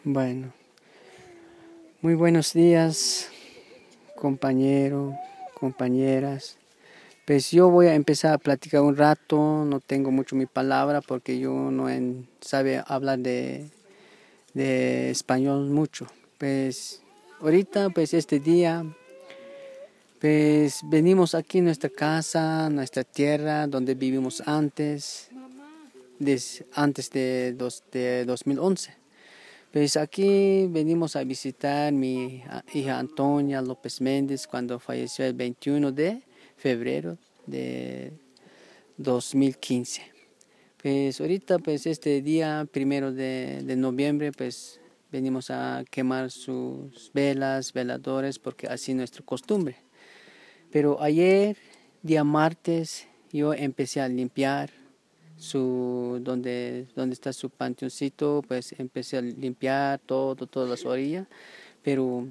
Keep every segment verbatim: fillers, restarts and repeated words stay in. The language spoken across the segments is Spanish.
Bueno, muy buenos días, compañero, compañeras. Pues yo voy a empezar a platicar un rato, no tengo mucho mi palabra porque yo no en, sabe hablar de, de español mucho. Pues ahorita, pues este día, pues venimos aquí a nuestra casa, nuestra tierra, donde vivimos antes, des, antes de, dos, de dos mil once. Pues aquí venimos a visitar mi hija Antonia López Méndez cuando falleció el veintiuno de febrero de dos mil quince. Pues ahorita, pues este día primero de, de noviembre, pues venimos a quemar sus velas, veladores, porque así es nuestra costumbre. Pero ayer, día martes, yo empecé a limpiar su donde donde está su panteoncito, pues empecé a limpiar todo, todas las orillas, pero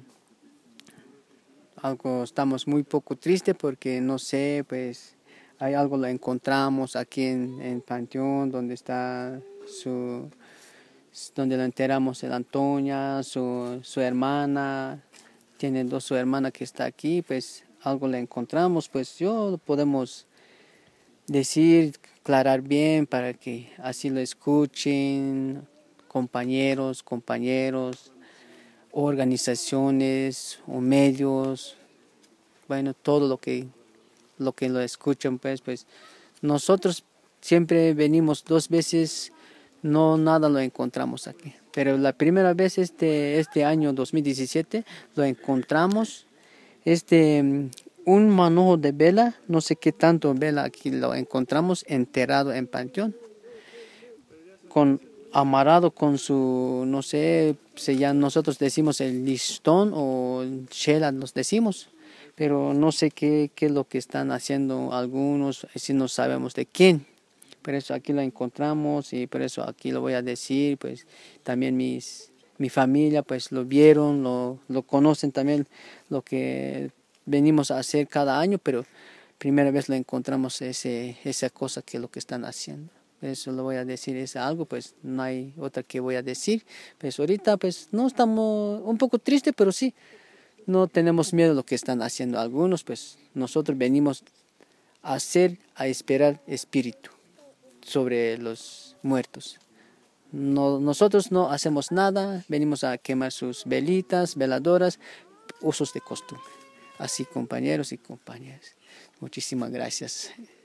algo estamos muy poco tristes porque no sé, pues hay algo lo encontramos aquí en el panteón donde está su donde lo enterramos el Antonia, su, su hermana, tiene dos su hermana que está aquí, pues algo le encontramos, pues yo podemos decir, aclarar bien para que así lo escuchen compañeros, compañeros, organizaciones o medios, bueno, todo lo que lo que lo escuchan, pues, pues nosotros siempre venimos dos veces, no nada lo encontramos aquí, pero la primera vez este este año dos mil diecisiete lo encontramos, este un manojo de vela, no sé qué tanto vela, aquí lo encontramos enterrado en panteón, con amarrado con su, no sé, se ya nosotros decimos el listón o chela, nos decimos, pero no sé qué, qué es lo que están haciendo algunos, si no sabemos de quién. Por eso aquí lo encontramos y por eso aquí lo voy a decir, pues también mis, mi familia pues lo vieron, lo, lo conocen también lo que venimos a hacer cada año, pero primera vez lo encontramos ese, esa cosa que es lo que están haciendo. Eso lo voy a decir, es algo, pues no hay otra que voy a decir. Pues ahorita pues no estamos un poco tristes, pero sí, no tenemos miedo de lo que están haciendo algunos, pues nosotros venimos a hacer, a esperar espíritu sobre los muertos. No, nosotros no hacemos nada, venimos a quemar sus velitas, veladoras, usos de costumbre. Así, compañeros y compañeras, muchísimas gracias.